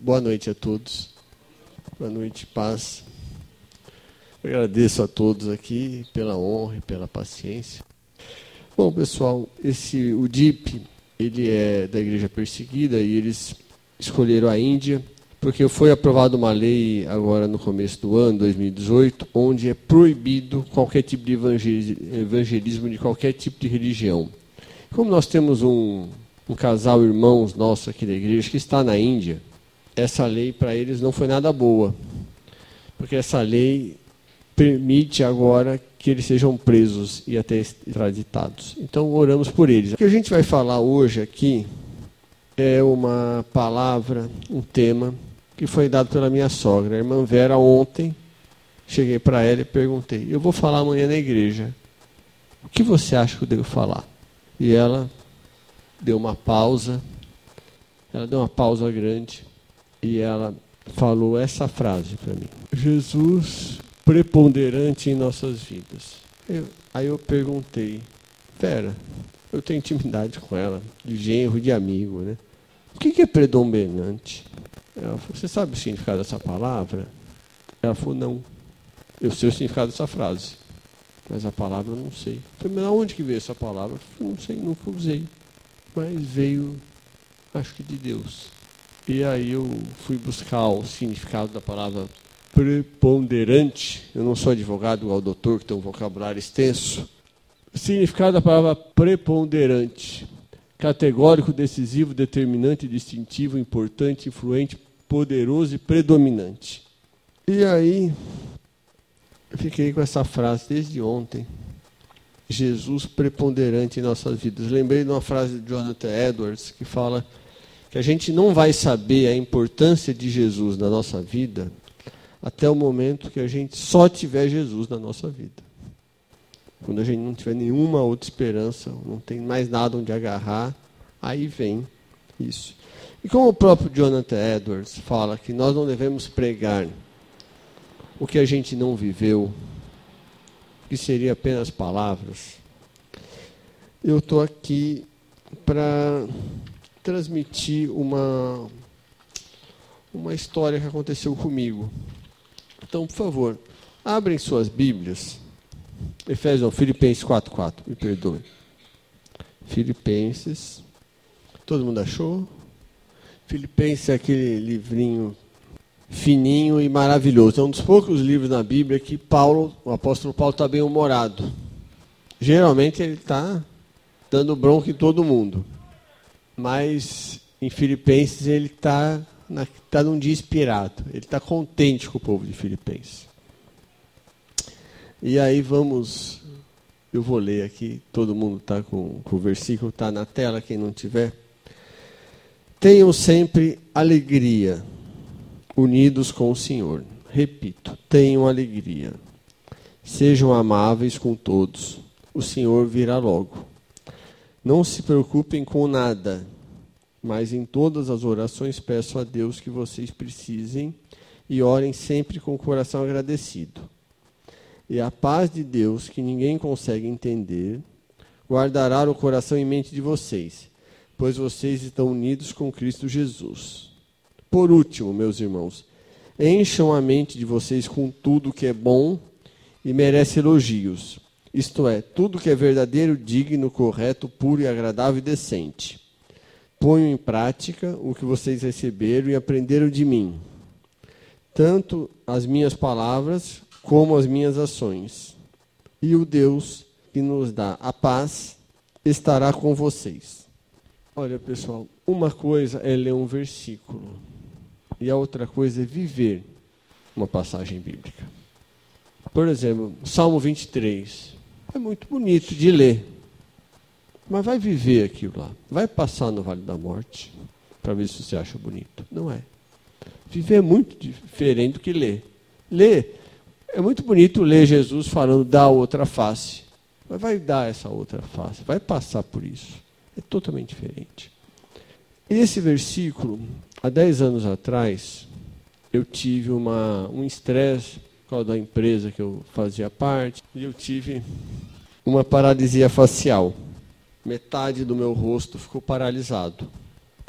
Boa noite a todos. Boa noite, paz. Eu agradeço a todos aqui pela honra e pela paciência. Bom, pessoal, o DIP, ele é da Igreja Perseguida e eles escolheram a Índia porque foi aprovada uma lei agora no começo do ano, 2018, onde é proibido qualquer tipo de evangelismo de qualquer tipo de religião. Como nós temos um casal irmãos nosso aqui da igreja que está na Índia, essa lei para eles não foi nada boa, porque essa lei permite agora que eles sejam presos e até extraditados. Então oramos por eles. O que a gente vai falar hoje aqui é uma palavra, um tema que foi dado pela minha sogra, a irmã Vera. Ontem cheguei para ela e perguntei: eu vou falar amanhã na igreja, o que você acha que eu devo falar? E ela deu uma pausa, grande, e ela falou essa frase para mim: Jesus preponderante em nossas vidas. Aí eu perguntei: Vera, eu tenho intimidade com ela, de genro, de amigo, né? O que é predominante? Ela falou: você sabe o significado dessa palavra? Ela falou: não, eu sei o significado dessa frase, mas a palavra eu não sei. Eu falei: mas aonde que veio essa palavra? Eu falei: não sei, nunca usei, mas veio, acho que de Deus. E aí eu fui buscar o significado da palavra preponderante. Eu não sou advogado igual o doutor, que tem um vocabulário extenso. O significado da palavra preponderante: categórico, decisivo, determinante, distintivo, importante, influente, poderoso e predominante. E aí eu fiquei com essa frase desde ontem: Jesus preponderante em nossas vidas. Lembrei de uma frase de Jonathan Edwards que fala que a gente não vai saber a importância de Jesus na nossa vida até o momento que a gente só tiver Jesus na nossa vida. Quando a gente não tiver nenhuma outra esperança, não tem mais nada onde agarrar, aí vem isso. E como o próprio Jonathan Edwards fala que nós não devemos pregar o que a gente não viveu, que seria apenas palavras, eu estou aqui para transmitir uma história que aconteceu comigo. Então, por favor, abrem suas Bíblias. Filipenses 4:4, me perdoe. Filipenses, todo mundo achou? Filipenses é aquele livrinho fininho e maravilhoso. É um dos poucos livros na Bíblia que o apóstolo Paulo está bem humorado. Geralmente ele está dando bronca em todo mundo. Mas em Filipenses ele está num dia inspirado. Ele está contente com o povo de Filipenses. E aí eu vou ler aqui, todo mundo está com o versículo, está na tela, quem não tiver. Tenham sempre alegria, unidos com o Senhor. Repito, tenham alegria. Sejam amáveis com todos. O Senhor virá logo. Não se preocupem com nada, mas em todas as orações peço a Deus que vocês precisem e orem sempre com o coração agradecido. E a paz de Deus, que ninguém consegue entender, guardará o coração e mente de vocês, pois vocês estão unidos com Cristo Jesus. Por último, meus irmãos, encham a mente de vocês com tudo que é bom e merece elogios. Isto é, tudo que é verdadeiro, digno, correto, puro e agradável e decente. Ponham em prática o que vocês receberam e aprenderam de mim, tanto as minhas palavras como as minhas ações. E o Deus que nos dá a paz estará com vocês. Olha, pessoal, uma coisa é ler um versículo e a outra coisa é viver uma passagem bíblica. Por exemplo, Salmo 23. É muito bonito de ler, mas vai viver aquilo lá. Vai passar no Vale da Morte para ver se você acha bonito. Não é. Viver é muito diferente do que ler. Ler, é muito bonito ler Jesus falando da outra face, mas vai dar essa outra face, vai passar por isso. É totalmente diferente. Esse versículo, há 10 anos atrás, eu tive um estresse por causa da empresa que eu fazia parte, e eu tive uma paralisia facial. Metade do meu rosto ficou paralisado.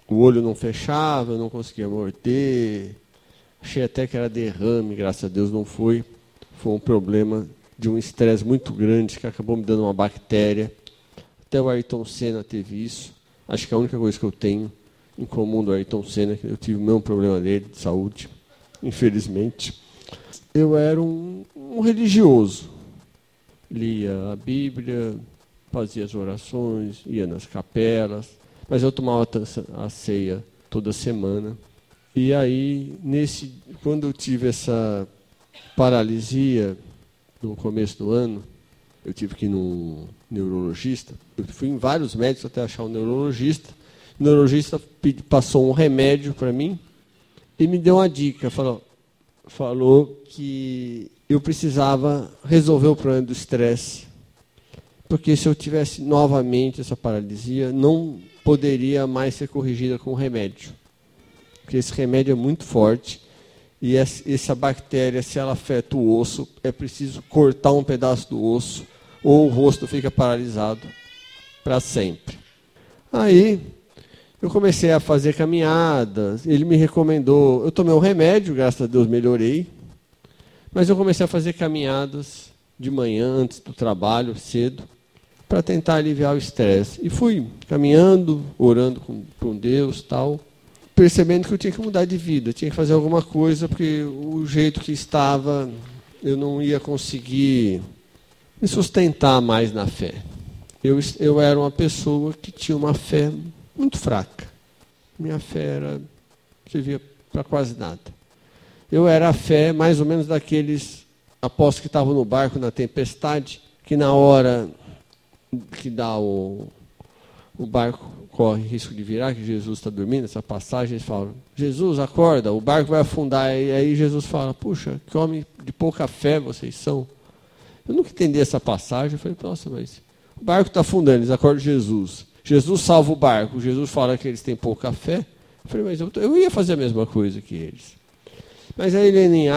O olho não fechava, eu não conseguia morder. Achei até que era derrame, graças a Deus não foi. Foi um problema de um estresse muito grande que acabou me dando uma bactéria. Até o Ayrton Senna teve isso. Acho que é a única coisa que eu tenho em comum do Ayrton Senna, que eu tive o mesmo problema dele, de saúde, infelizmente. Eu era um religioso. Lia a Bíblia, fazia as orações, ia nas capelas, mas eu tomava a ceia toda semana. E aí, quando eu tive essa paralisia no começo do ano, eu tive que ir num neurologista. Eu fui em vários médicos até achar um neurologista. O neurologista passou um remédio para mim e me deu uma dica. Falou que eu precisava resolver o problema do estresse, porque se eu tivesse novamente essa paralisia, não poderia mais ser corrigida com remédio. Porque esse remédio é muito forte e essa bactéria, se ela afeta o osso, é preciso cortar um pedaço do osso ou o rosto fica paralisado para sempre. Aí eu comecei a fazer caminhadas, ele me recomendou, eu tomei um remédio, graças a Deus melhorei, mas eu comecei a fazer caminhadas de manhã, antes do trabalho, cedo, para tentar aliviar o estresse. E fui caminhando, orando com Deus, tal, percebendo que eu tinha que mudar de vida, tinha que fazer alguma coisa, porque o jeito que estava, eu não ia conseguir me sustentar mais na fé. Eu era uma pessoa que tinha uma fé muito fraca. Minha fé servia para quase nada. Eu era a fé mais ou menos daqueles apóstolos que estavam no barco na tempestade, que na hora que dá o barco corre risco de virar, que Jesus está dormindo, essa passagem, eles falam, Jesus, acorda, o barco vai afundar. E aí Jesus fala, puxa, que homem de pouca fé vocês são. Eu nunca entendi essa passagem, eu falei, nossa, mas o barco está afundando, eles acordam Jesus. Jesus salva o barco, Jesus fala que eles têm pouca fé. Eu falei, mas eu ia fazer a mesma coisa que eles. Mas aí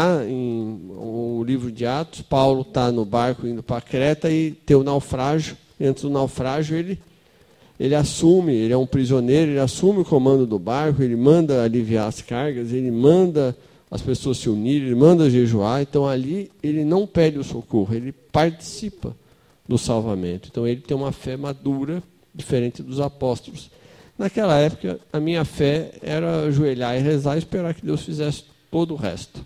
em o livro de Atos, Paulo está no barco indo para Creta e tem o naufrágio. Antes do naufrágio, ele assume, ele é um prisioneiro, ele assume o comando do barco, ele manda aliviar as cargas, ele manda as pessoas se unirem, ele manda jejuar. Então ali ele não pede o socorro, ele participa do salvamento. Então ele tem uma fé madura, diferente dos apóstolos. Naquela época, a minha fé era ajoelhar e rezar e esperar que Deus fizesse todo o resto.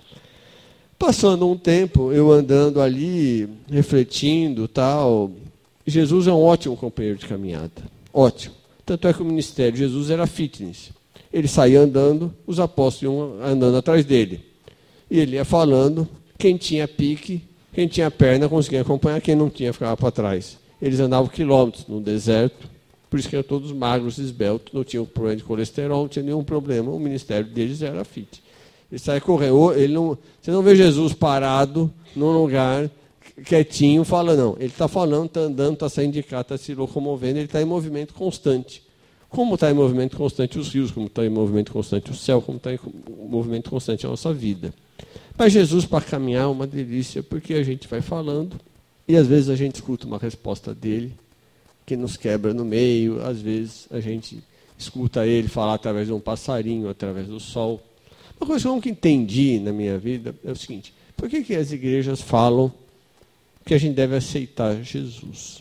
Passando um tempo, eu andando ali, refletindo, tal, Jesus é um ótimo companheiro de caminhada. Ótimo. Tanto é que o ministério de Jesus era fitness. Ele saía andando, os apóstolos iam andando atrás dele. E ele ia falando, quem tinha pique, quem tinha perna conseguia acompanhar, quem não tinha ficava para trás. Eles andavam quilômetros no deserto, por isso que eram todos magros, esbeltos, não tinham problema de colesterol, não tinha nenhum problema, o ministério deles era fit. Ele sai correndo, você não vê Jesus parado num lugar quietinho, fala não. Ele está falando, está andando, está saindo de cá, está se locomovendo, ele está em movimento constante. Como está em movimento constante os rios, como está em movimento constante o céu, como está em movimento constante a nossa vida. Mas Jesus, para caminhar, é uma delícia, porque a gente vai falando, e às vezes a gente escuta uma resposta dele, que nos quebra no meio, às vezes a gente escuta ele falar através de um passarinho, através do sol. Uma coisa que eu nunca entendi na minha vida é o seguinte, por que as igrejas falam que a gente deve aceitar Jesus?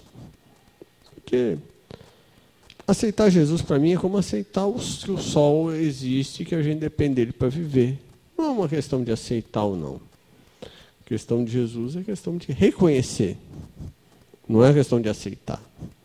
Porque aceitar Jesus para mim é como aceitar que o sol existe e que a gente depende dele para viver. Não é uma questão de aceitar ou não. A questão de Jesus é questão de reconhecer. Não é questão de aceitar.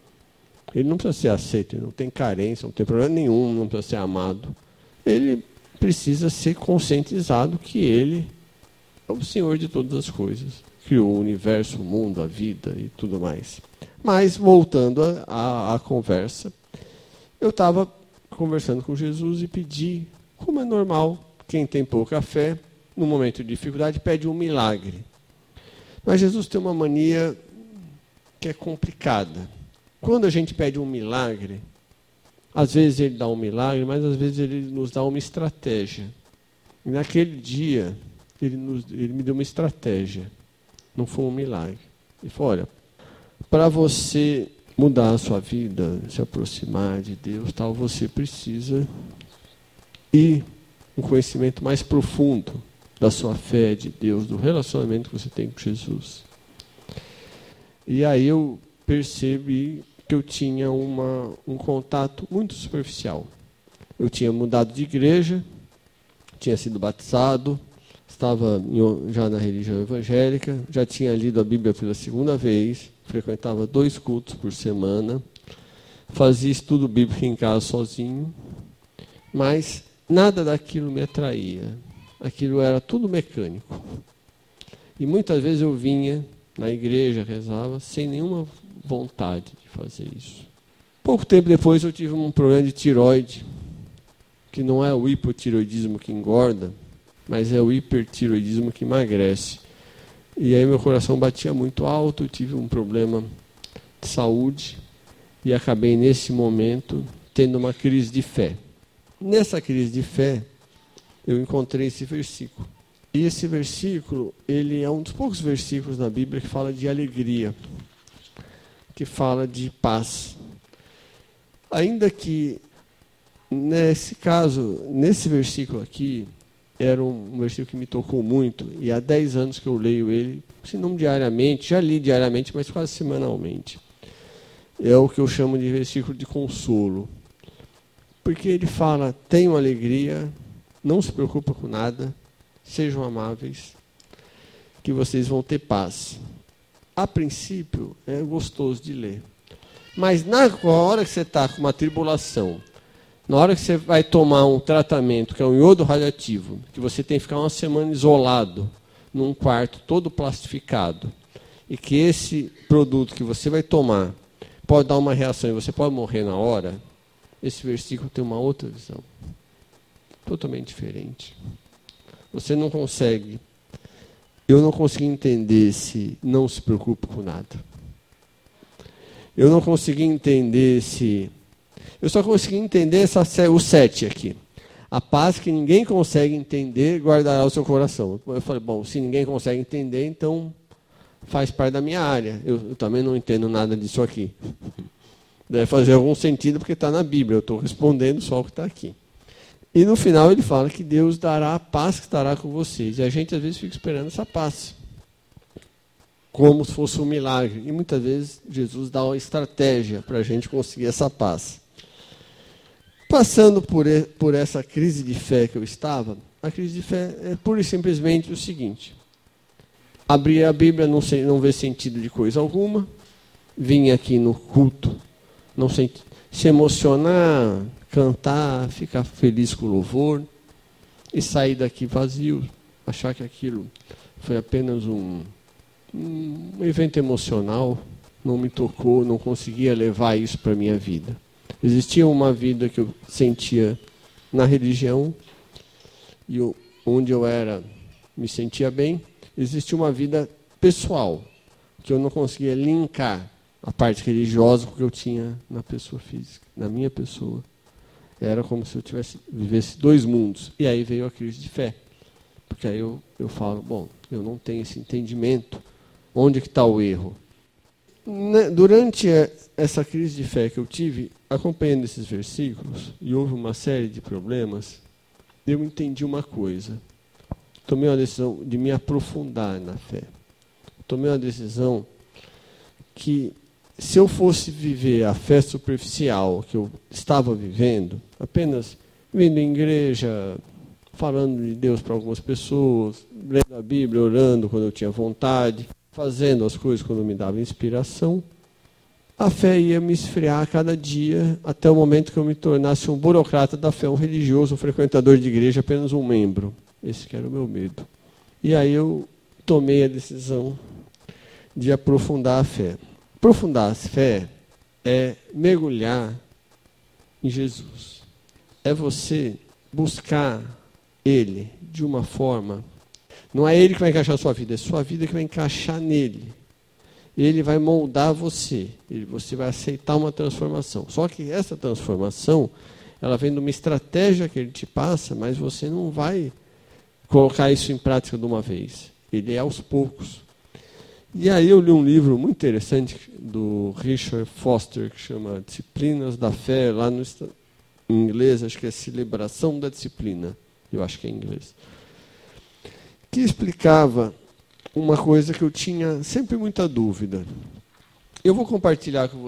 Ele não precisa ser aceito, ele não tem carência, não tem problema nenhum, não precisa ser amado. Ele precisa ser conscientizado que ele é o Senhor de todas as coisas. Criou o universo, o mundo, a vida e tudo mais. Mas, voltando à conversa, eu estava conversando com Jesus e pedi, como é normal, quem tem pouca fé, no momento de dificuldade, pede um milagre. Mas Jesus tem uma mania que é complicada. Quando a gente pede um milagre, às vezes ele dá um milagre, mas às vezes ele nos dá uma estratégia. E naquele dia, ele me deu uma estratégia. Não foi um milagre. Ele falou, olha, para você mudar a sua vida, se aproximar de Deus, tal, você precisa ir um conhecimento mais profundo da sua fé de Deus, do relacionamento que você tem com Jesus. E aí eu percebi que eu tinha um contato muito superficial. Eu tinha mudado de igreja, tinha sido batizado, estava já na religião evangélica, já tinha lido a Bíblia pela segunda vez, frequentava 2 cultos por semana, fazia estudo bíblico em casa sozinho, mas nada daquilo me atraía. Aquilo era tudo mecânico. E muitas vezes eu vinha na igreja, rezava, sem nenhuma vontade de fazer isso. Pouco tempo depois eu tive um problema de tireoide, que não é o hipotireoidismo que engorda, mas é o hipertireoidismo que emagrece. E aí meu coração batia muito alto, eu tive um problema de saúde e acabei nesse momento tendo uma crise de fé. Nessa crise de fé, eu encontrei esse versículo. E esse versículo, ele é um dos poucos versículos na Bíblia que fala de alegria, que fala de paz. Ainda que, nesse caso, nesse versículo aqui, era um versículo que me tocou muito, e há 10 anos que eu leio ele, se não diariamente, já li diariamente, mas quase semanalmente. É o que eu chamo de versículo de consolo. Porque ele fala, tenham alegria, não se preocupa com nada, sejam amáveis, que vocês vão ter paz. A princípio, é gostoso de ler. Mas na hora que você está com uma tribulação, na hora que você vai tomar um tratamento, que é um iodo radioativo, que você tem que ficar uma semana isolado, num quarto todo plastificado, e que esse produto que você vai tomar pode dar uma reação e você pode morrer na hora, esse versículo tem uma outra visão. Totalmente diferente. Você não consegue. Eu não consegui entender esse não se preocupe com nada. Eu não consegui entender esse... Eu só consegui entender o 7 aqui. A paz que ninguém consegue entender guardará o seu coração. Eu falei, bom, se ninguém consegue entender, então faz parte da minha área. Eu também não entendo nada disso aqui. Deve fazer algum sentido porque está na Bíblia. Eu estou respondendo só o que está aqui. E no final ele fala que Deus dará a paz que estará com vocês. E a gente às vezes fica esperando essa paz, como se fosse um milagre. E muitas vezes Jesus dá uma estratégia para a gente conseguir essa paz. Passando por essa crise de fé que eu estava, a crise de fé é pura e simplesmente o seguinte. Abrir a Bíblia, não ver sentido de coisa alguma. Vim aqui no culto, não se emocionar, cantar, ficar feliz com o louvor e sair daqui vazio, achar que aquilo foi apenas um evento emocional, não me tocou, não conseguia levar isso para a minha vida. Existia uma vida que eu sentia na religião, e onde eu me sentia bem. Existia uma vida pessoal, que eu não conseguia linkar a parte religiosa com o que eu tinha na pessoa física, na minha pessoa. Era como se eu vivesse 2 mundos. E aí veio a crise de fé. Porque aí eu falo, bom, eu não tenho esse entendimento. Onde que está o erro? Durante essa crise de fé que eu tive, acompanhando esses versículos, e houve uma série de problemas, eu entendi uma coisa. Tomei uma decisão de me aprofundar na fé. Tomei uma decisão que, se eu fosse viver a fé superficial que eu estava vivendo, apenas vindo em igreja, falando de Deus para algumas pessoas, lendo a Bíblia, orando quando eu tinha vontade, fazendo as coisas quando me dava inspiração, a fé ia me esfriar a cada dia, até o momento que eu me tornasse um burocrata da fé, um religioso, um frequentador de igreja, apenas um membro. Esse que era o meu medo. E aí eu tomei a decisão de aprofundar a fé. Aprofundar a fé é mergulhar em Jesus. É você buscar Ele de uma forma... Não é Ele que vai encaixar a sua vida, é sua vida que vai encaixar nele. Ele vai moldar você. Você vai aceitar uma transformação. Só que essa transformação, ela vem de uma estratégia que Ele te passa, mas você não vai colocar isso em prática de uma vez. Ele é aos poucos. E aí eu li um livro muito interessante do Richard Foster, que chama Disciplinas da Fé, lá no em inglês, acho que é Celebração da Disciplina, eu acho que é em inglês, que explicava uma coisa que eu tinha sempre muita dúvida. Eu vou compartilhar com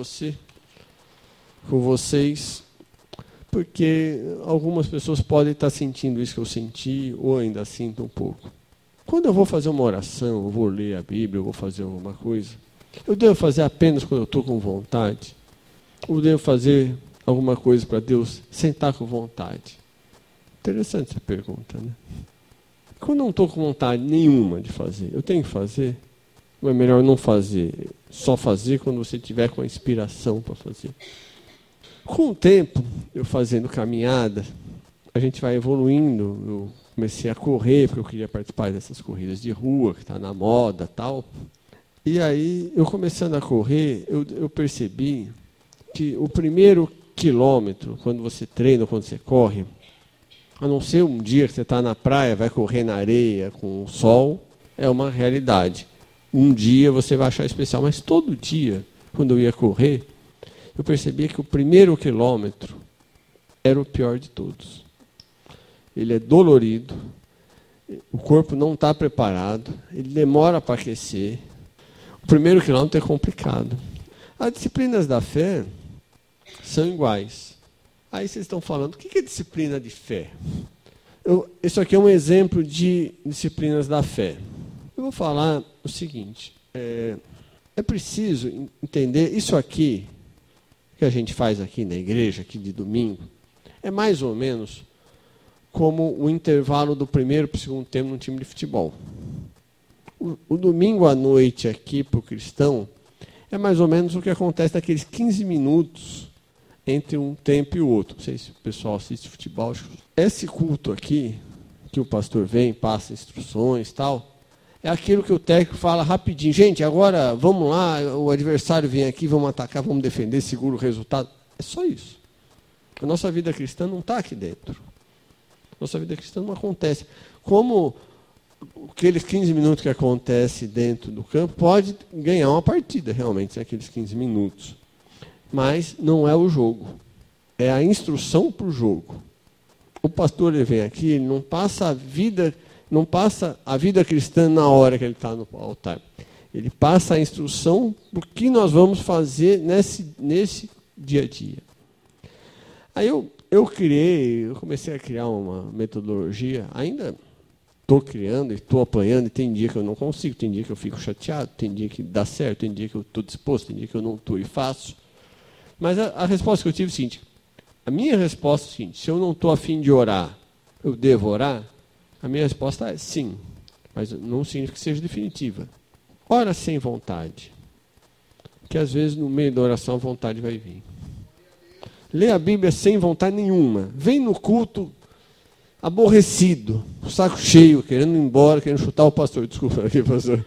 vocês, porque algumas pessoas podem estar sentindo isso que eu senti, ou ainda sinto um pouco. Quando eu vou fazer uma oração, eu vou ler a Bíblia, eu vou fazer alguma coisa, eu devo fazer apenas quando eu estou com vontade? Ou devo fazer alguma coisa para Deus sem estar com vontade? Interessante essa pergunta, né? Quando eu não estou com vontade nenhuma de fazer, eu tenho que fazer? Ou é melhor não fazer? Só fazer quando você tiver com a inspiração para fazer. Com o tempo, eu fazendo caminhada, a gente vai evoluindo. Eu comecei a correr, porque eu queria participar dessas corridas de rua, que está na moda e tal. E aí, eu começando a correr, eu percebi que o primeiro quilômetro, quando você treina, quando você corre, a não ser um dia que você está na praia, vai correr na areia com o sol, é uma realidade. Um dia você vai achar especial, mas todo dia, quando eu ia correr, eu percebia que o primeiro quilômetro era o pior de todos. Ele é dolorido, o corpo não está preparado, ele demora para aquecer. O primeiro quilômetro é complicado. As disciplinas da fé são iguais. Aí vocês estão falando, o que é disciplina de fé? Isso aqui é um exemplo de disciplinas da fé. Eu vou falar o seguinte, é preciso entender isso aqui, que a gente faz aqui na igreja, aqui de domingo, é mais ou menos como o intervalo do primeiro para o segundo tempo num time de futebol. O domingo à noite aqui para o cristão é mais ou menos o que acontece naqueles 15 minutos entre um tempo e o outro. Não sei se o pessoal assiste futebol. Esse culto aqui, que o pastor vem, passa instruções e tal, é aquilo que o técnico fala rapidinho. Gente, agora vamos lá, o adversário vem aqui, vamos atacar, vamos defender, segura o resultado. É só isso. A nossa vida cristã não está aqui dentro. Nossa vida cristã não acontece. Como aqueles 15 minutos que acontece dentro do campo, pode ganhar uma partida, realmente, aqueles 15 minutos. Mas não é o jogo. É a instrução para o jogo. O pastor, ele vem aqui, ele não passa a vida cristã na hora que ele está no altar. Ele passa a instrução do que nós vamos fazer nesse dia a dia. Aí eu comecei a criar uma metodologia, ainda estou criando e estou apanhando, e tem dia que eu não consigo, tem dia que eu fico chateado, tem dia que dá certo, tem dia que eu estou disposto, tem dia que eu não estou e faço. Mas a resposta que eu tive é a seguinte, a minha resposta é a seguinte, se eu não estou a fim de orar, eu devo orar? A minha resposta é sim, mas não significa que seja definitiva. Ora sem vontade, que às vezes no meio da oração a vontade vai vir. Lê a Bíblia sem vontade nenhuma, vem no culto aborrecido, saco cheio, querendo ir embora, querendo chutar o pastor, desculpa aqui, pastor.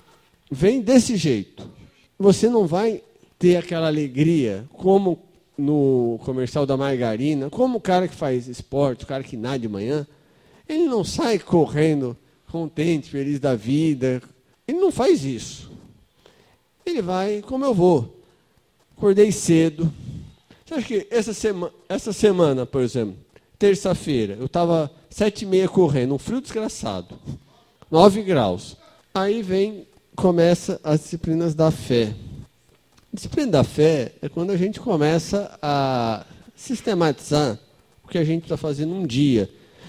Vem desse jeito, você não vai ter aquela alegria, como no comercial da margarina, como o cara que faz esporte, o cara que nada de manhã, ele não sai correndo, contente, feliz da vida. Ele não faz isso. Ele vai como eu vou. Acordei cedo. Você acha que essa semana, por exemplo, terça-feira, eu estava 7h30 correndo, um frio desgraçado, 9 graus. Aí começa as disciplinas da fé. Disciplina da fé é quando a gente começa a sistematizar o que a gente está fazendo um dia.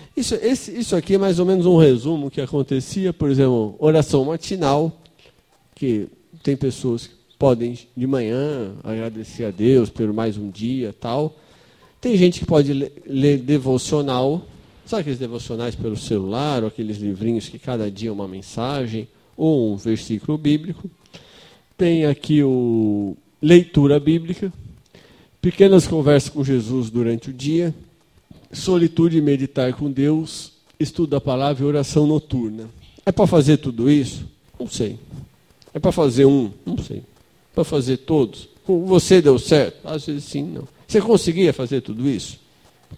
Isso aqui é mais ou menos um resumo que acontecia, por exemplo, oração matinal, que tem pessoas que podem de manhã agradecer a Deus por mais um dia, tal. Tem gente que pode ler devocional, sabe aqueles devocionais pelo celular, ou aqueles livrinhos que cada dia é uma mensagem, ou um versículo bíblico. Tem aqui o leitura bíblica, pequenas conversas com Jesus durante o dia, solitude e meditar com Deus, estudo da palavra e oração noturna. É para fazer tudo isso? Não sei. É para fazer não sei. Para fazer todos? Com você deu certo? Às vezes sim, não. Você conseguia fazer tudo isso?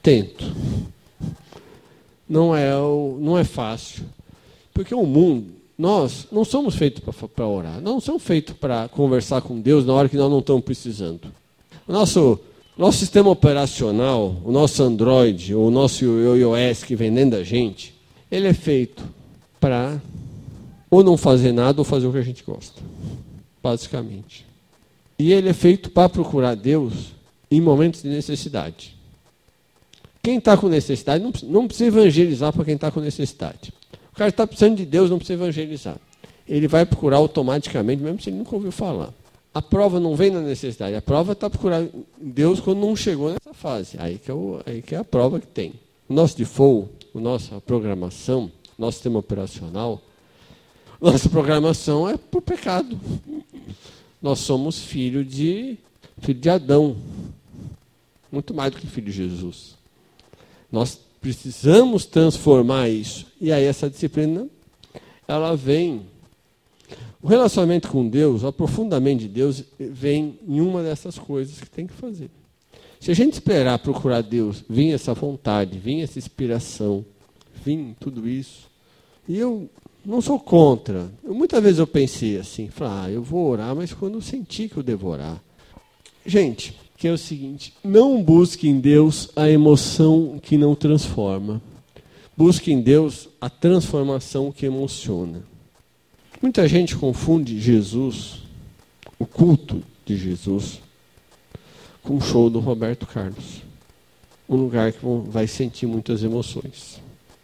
Tento. Não é fácil. Porque o mundo, nós não somos feitos para orar. Não somos feitos para conversar com Deus na hora que nós não estamos precisando. O nosso sistema operacional, o nosso Android, o nosso iOS que vem dentro da gente, ele é feito para ou não fazer nada ou fazer o que a gente gosta, basicamente. E ele é feito para procurar Deus em momentos de necessidade. Quem está com necessidade não precisa evangelizar para quem está com necessidade. O cara está precisando de Deus, não precisa evangelizar. Ele vai procurar automaticamente, mesmo se ele nunca ouviu falar. A prova não vem na necessidade, a prova está procurando Deus quando não chegou nessa fase. Aí que é a prova que tem. O nosso default, a nossa programação, nosso sistema operacional, nossa programação é por pecado. Nós somos filho de Adão, muito mais do que filho de Jesus. Nós precisamos transformar isso. E aí essa disciplina, ela vem... O relacionamento com Deus, o aprofundamento de Deus, vem em uma dessas coisas que tem que fazer. Se a gente esperar procurar Deus, vir essa vontade, vir essa inspiração, vir tudo isso, e eu não sou contra. Muitas vezes eu pensei assim, eu vou orar, mas quando eu sentir que eu devo orar. Gente, que é o seguinte, não busque em Deus a emoção que não transforma. Busque em Deus a transformação que emociona. Muita gente confunde Jesus, o culto de Jesus, com o show do Roberto Carlos. Um lugar que vai sentir muitas emoções.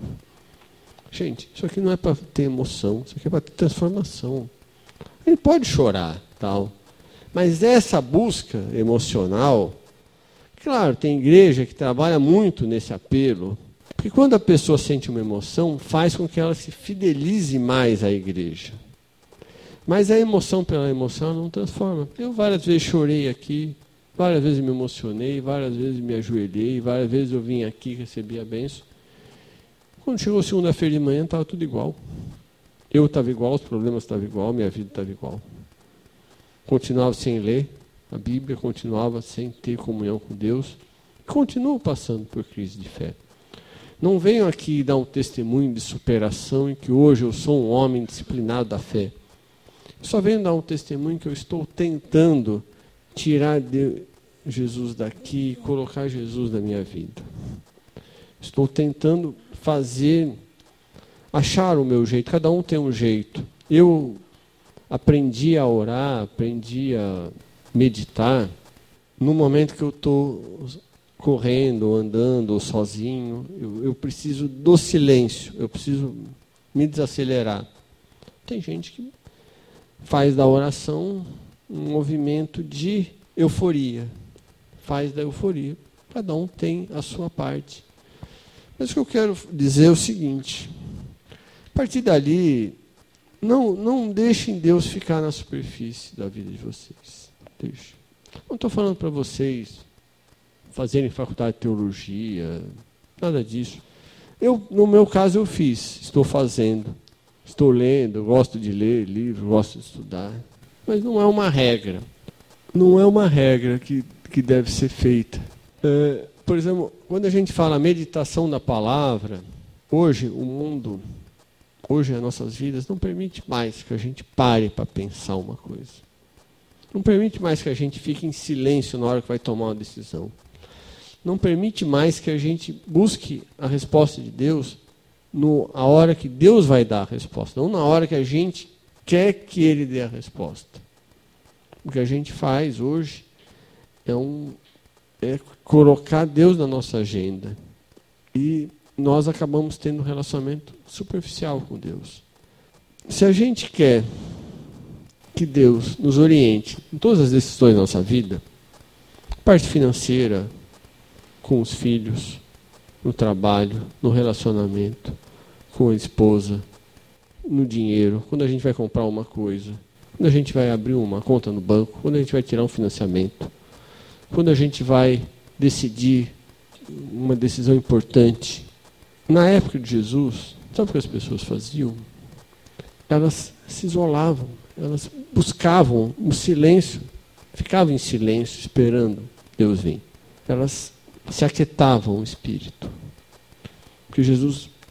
Gente, isso aqui não é para ter emoção, isso aqui é para ter transformação. Ele pode chorar, tal. Mas essa busca emocional, claro, tem igreja que trabalha muito nesse apelo, porque quando a pessoa sente uma emoção, faz com que ela se fidelize mais à igreja. Mas a emoção pela emoção não transforma. Eu várias vezes chorei aqui, várias vezes me emocionei, várias vezes me ajoelhei, várias vezes eu vim aqui e recebi a bênção. Quando chegou segunda-feira de manhã, estava tudo igual. Eu estava igual, os problemas estavam igual, minha vida estava igual. Continuava sem ler a Bíblia, continuava sem ter comunhão com Deus. Continuo passando por crise de fé. Não venho aqui dar um testemunho de superação em que hoje eu sou um homem disciplinado da fé. Só venho dar um testemunho que eu estou tentando tirar Jesus daqui e colocar Jesus na minha vida. Estou tentando achar o meu jeito. Cada um tem um jeito. Eu aprendi a orar, aprendi a meditar no momento que eu estou correndo, andando, ou sozinho. Eu preciso do silêncio, eu preciso me desacelerar. Tem gente que faz da oração um movimento de euforia. Faz da euforia. Cada um tem a sua parte. Mas o que eu quero dizer é o seguinte. A partir dali, não deixem Deus ficar na superfície da vida de vocês. Deixe. Não estou falando para vocês fazerem faculdade de teologia, nada disso. No meu caso, eu fiz, estou fazendo. Estou lendo, gosto de ler livros, gosto de estudar. Mas não é uma regra. Não é uma regra que deve ser feita. Por exemplo, quando a gente fala meditação da palavra, hoje o mundo, hoje as nossas vidas não permite mais que a gente pare para pensar uma coisa. Não permite mais que a gente fique em silêncio na hora que vai tomar uma decisão. Não permite mais que a gente busque a resposta de Deus a hora que Deus vai dar a resposta, não na hora que a gente quer que Ele dê a resposta. O que a gente faz hoje é colocar Deus na nossa agenda. E nós acabamos tendo um relacionamento superficial com Deus. Se a gente quer que Deus nos oriente em todas as decisões da nossa vida, parte financeira, com os filhos, no trabalho, no relacionamento, com a esposa, no dinheiro, quando a gente vai comprar uma coisa, quando a gente vai abrir uma conta no banco, quando a gente vai tirar um financiamento, quando a gente vai decidir uma decisão importante. Na época de Jesus, sabe o que as pessoas faziam? Elas se isolavam, elas buscavam o silêncio, ficavam em silêncio esperando Deus vir. Elas se aquietavam o espírito. Porque Jesus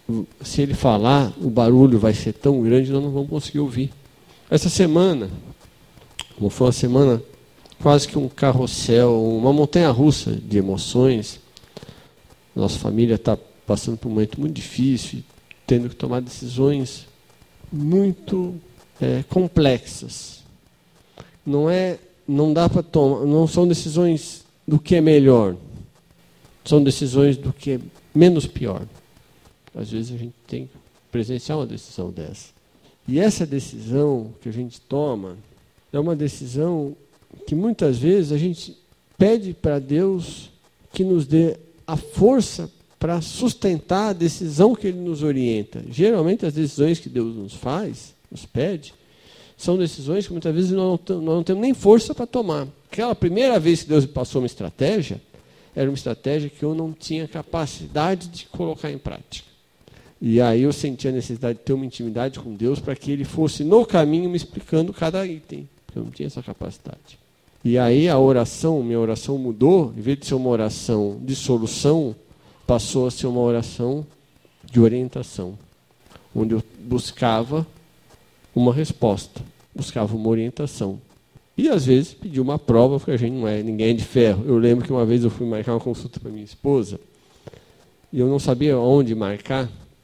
se ele falar, o barulho vai ser tão grande, nós não vamos conseguir ouvir. Essa semana, como foi uma semana quase que um carrossel, uma montanha-russa de emoções, nossa família está passando por um momento muito difícil, tendo que tomar decisões muito complexas. Não dá para tomar, não são decisões do que é melhor, são decisões do que é menos pior. Às vezes a gente tem que presenciar uma decisão dessa. E essa decisão que a gente toma é uma decisão que muitas vezes a gente pede para Deus que nos dê a força para sustentar a decisão que Ele nos orienta. Geralmente as decisões que Deus nos pede, são decisões que muitas vezes nós não temos nem força para tomar. Aquela primeira vez que Deus me passou uma estratégia, era uma estratégia que eu não tinha capacidade de colocar em prática. E aí eu senti a necessidade de ter uma intimidade com Deus para que Ele fosse no caminho me explicando cada item. Eu não tinha essa capacidade. E aí minha oração mudou, em vez de ser uma oração de solução, passou a ser uma oração de orientação, onde eu buscava uma resposta, buscava uma orientação. E às vezes pedia uma prova, porque a gente ninguém é de ferro. Eu lembro que uma vez eu fui marcar uma consulta para minha esposa, e eu não sabia onde marcar,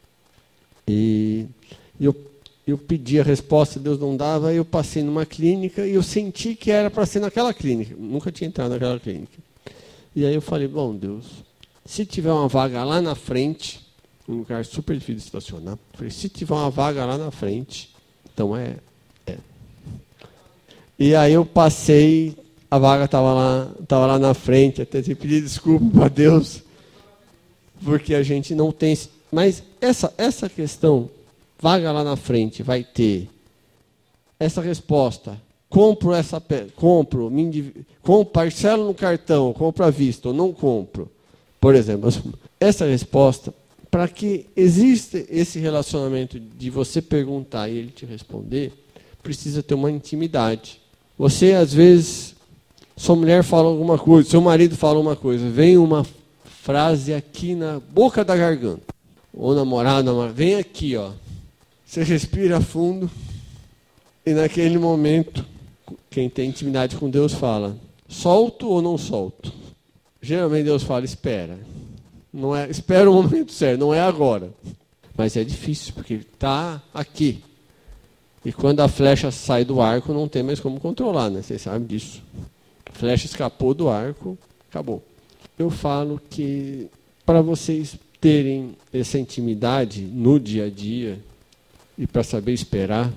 e eu pedi a resposta, Deus não dava, aí eu passei numa clínica, e eu senti que era para ser naquela clínica. Nunca tinha entrado naquela clínica. E aí eu falei, bom, Deus, se tiver uma vaga lá na frente, um lugar super difícil de estacionar, eu falei, se tiver uma vaga lá na frente, então é. E aí eu passei, a vaga estava lá na frente, até pedi desculpa para Deus, porque a gente não tem. Mas essa questão, vaga lá na frente, vai ter essa resposta, parcelo no cartão, compro à vista ou não compro. Por exemplo, essa resposta, para que exista esse relacionamento de você perguntar e ele te responder, precisa ter uma intimidade. Você, às vezes, sua mulher fala alguma coisa, seu marido fala uma coisa, vem uma frase aqui na boca da garganta. Ou namorado, vem aqui, ó. Você respira fundo e naquele momento, quem tem intimidade com Deus fala, solto ou não solto? Geralmente Deus fala, espera. Não é, espera o momento certo, não é agora. Mas é difícil, porque ele está aqui. E quando a flecha sai do arco, não tem mais como controlar, né? Vocês sabem disso. A flecha escapou do arco, acabou. Eu falo que para vocês terem essa intimidade no dia a dia e para saber esperar,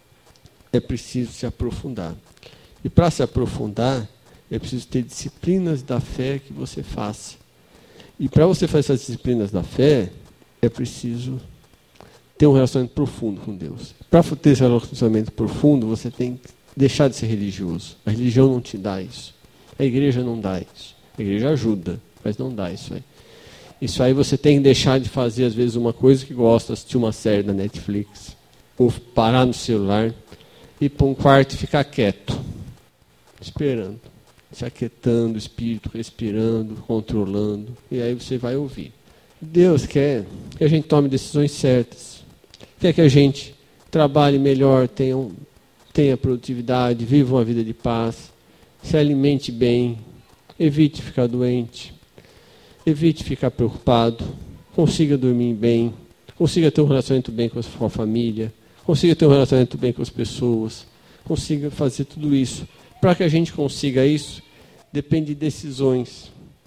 é preciso se aprofundar. E para se aprofundar, é preciso ter disciplinas da fé que você faça. E para você fazer essas disciplinas da fé, é preciso ter um relacionamento profundo com Deus. Para ter esse relacionamento profundo, você tem que deixar de ser religioso. A religião não te dá isso. A igreja não dá isso. A igreja ajuda, mas não dá isso aí. Isso aí você tem que deixar de fazer, às vezes, uma coisa que gosta, assistir uma série da Netflix, ou parar no celular, ir para um quarto e ficar quieto, esperando. Se aquietando o espírito, respirando, controlando, e aí você vai ouvir. Deus quer que a gente tome decisões certas, quer que a gente trabalhe melhor, tenha produtividade, viva uma vida de paz, se alimente bem, evite ficar doente, evite ficar preocupado, consiga dormir bem, consiga ter um relacionamento bem com a família, consiga ter um relacionamento bem com as pessoas, consiga fazer tudo isso. Para que a gente consiga isso, depende de decisões.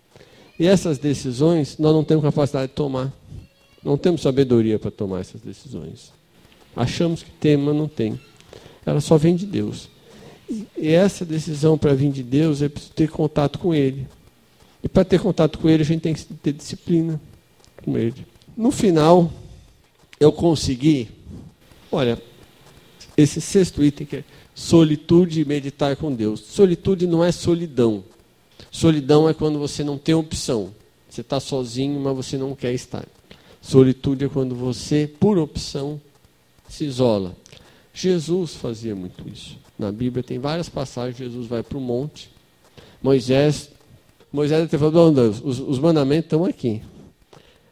E essas decisões nós não temos capacidade de tomar. Não temos sabedoria para tomar essas decisões. Achamos que temos, mas não tem. Ela só vem de Deus. E essa decisão para vir de Deus é preciso ter contato com Ele. E para ter contato com Ele, a gente tem que ter disciplina com Ele. No final, eu consegui, olha, esse sexto item que é solitude e meditar com Deus. Solitude não é solidão. Solidão é quando você não tem opção. Você está sozinho, mas você não quer estar. Solitude é quando você, por opção, se isola. Jesus fazia muito isso. Na Bíblia tem várias passagens, Jesus vai para o monte. Moisés até falou, Deus, os mandamentos estão aqui.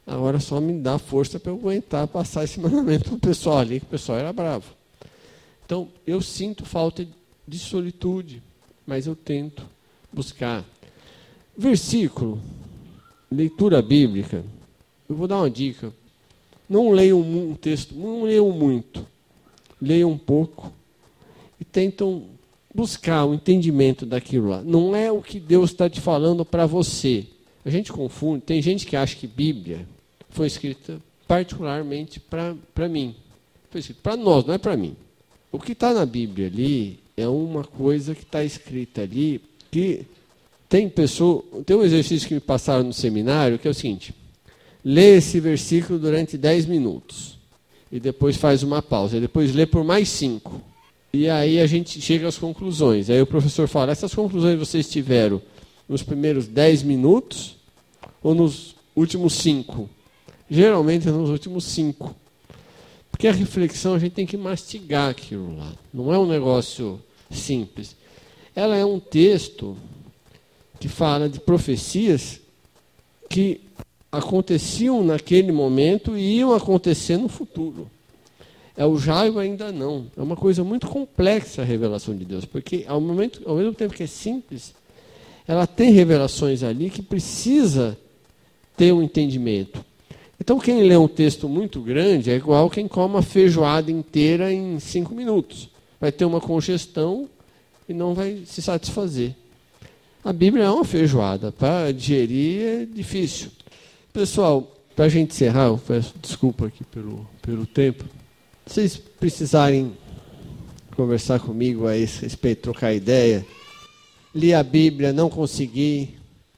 Agora só me dá força para eu aguentar passar esse mandamento para o pessoal ali, que o pessoal era bravo. Então, eu sinto falta de solitude, mas eu tento buscar. Versículo, leitura bíblica, eu vou dar uma dica. Não leiam um texto, não leiam muito. Leiam um pouco e tentam buscar o entendimento daquilo lá. Não é o que Deus está te falando para você. A gente confunde. Tem gente que acha que Bíblia foi escrita particularmente para mim. Foi escrita para nós, não é para mim. O que está na Bíblia ali é uma coisa que está escrita ali que tem um exercício que me passaram no seminário que é o seguinte: lê esse versículo durante 10 minutos e depois faz uma pausa, e depois lê por mais 5. E aí a gente chega às conclusões. Aí o professor fala: essas conclusões vocês tiveram nos primeiros 10 minutos ou nos últimos 5? Geralmente é nos últimos 5. Porque a reflexão a gente tem que mastigar aquilo lá. Não é um negócio simples. Ela é um texto que fala de profecias que aconteciam naquele momento e iam acontecer no futuro. É o já e o ainda não. É uma coisa muito complexa a revelação de Deus, porque ao mesmo tempo que é simples, ela tem revelações ali que precisa ter um entendimento. Então, quem lê um texto muito grande é igual quem come uma feijoada inteira em 5 minutos. Vai ter uma congestão e não vai se satisfazer. A Bíblia é uma feijoada. Para digerir é difícil. Pessoal, para a gente encerrar, eu peço desculpa aqui pelo tempo. Se vocês precisarem conversar comigo a esse respeito, trocar ideia, li a Bíblia, não consegui,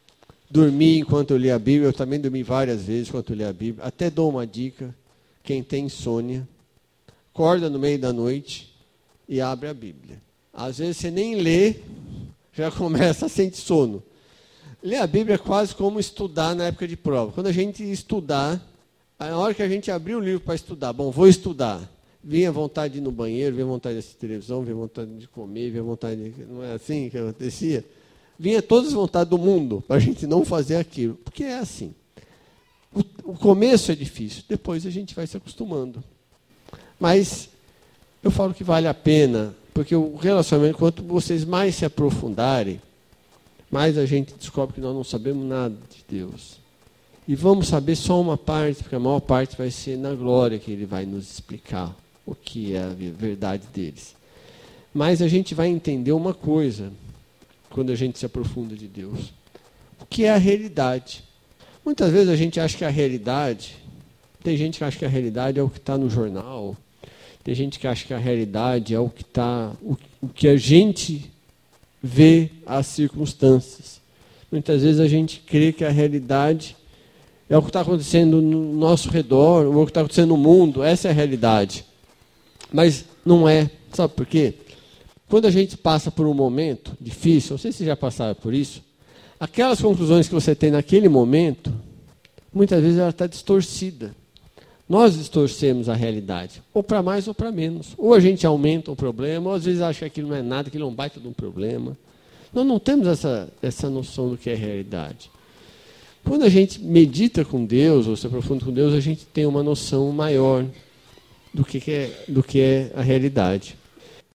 dormi enquanto eu li a Bíblia, eu também dormi várias vezes enquanto eu li a Bíblia, até dou uma dica: quem tem insônia, acorda no meio da noite e abre a Bíblia. Às vezes você nem lê, já começa a sentir sono. Ler a Bíblia é quase como estudar na época de prova. Quando a gente estudar, a hora que a gente abrir o livro para estudar, bom, vou estudar, vinha vontade de ir no banheiro, vinha vontade de assistir televisão, vinha vontade de comer, vinha vontade de... Não é assim que acontecia? Vinha todas as vontades do mundo para a gente não fazer aquilo. Porque é assim. O começo é difícil, depois a gente vai se acostumando. Mas eu falo que vale a pena, porque o relacionamento, quanto vocês mais se aprofundarem, mais a gente descobre que nós não sabemos nada de Deus. E vamos saber só uma parte, porque a maior parte vai ser na glória que Ele vai nos explicar o que é a verdade deles. Mas a gente vai entender uma coisa quando a gente se aprofunda de Deus: o que é a realidade. Muitas vezes a gente acha que a realidade, tem gente que acha que a realidade é o que está no jornal, tem gente que acha que a realidade é o que a gente vê as circunstâncias. Muitas vezes a gente crê que a realidade é o que está acontecendo no nosso redor, ou o que está acontecendo no mundo, essa é a realidade. Mas não é. Sabe por quê? Quando a gente passa por um momento difícil, não sei se já passaram por isso, aquelas conclusões que você tem naquele momento, muitas vezes ela está distorcida. Nós distorcemos a realidade, ou para mais ou para menos. Ou a gente aumenta o problema, ou às vezes acha que aquilo não é nada, que aquilo é um baita de um problema. Nós não temos essa noção do que é realidade. Quando a gente medita com Deus, ou se aprofunda com Deus, a gente tem uma noção maior do que é a realidade.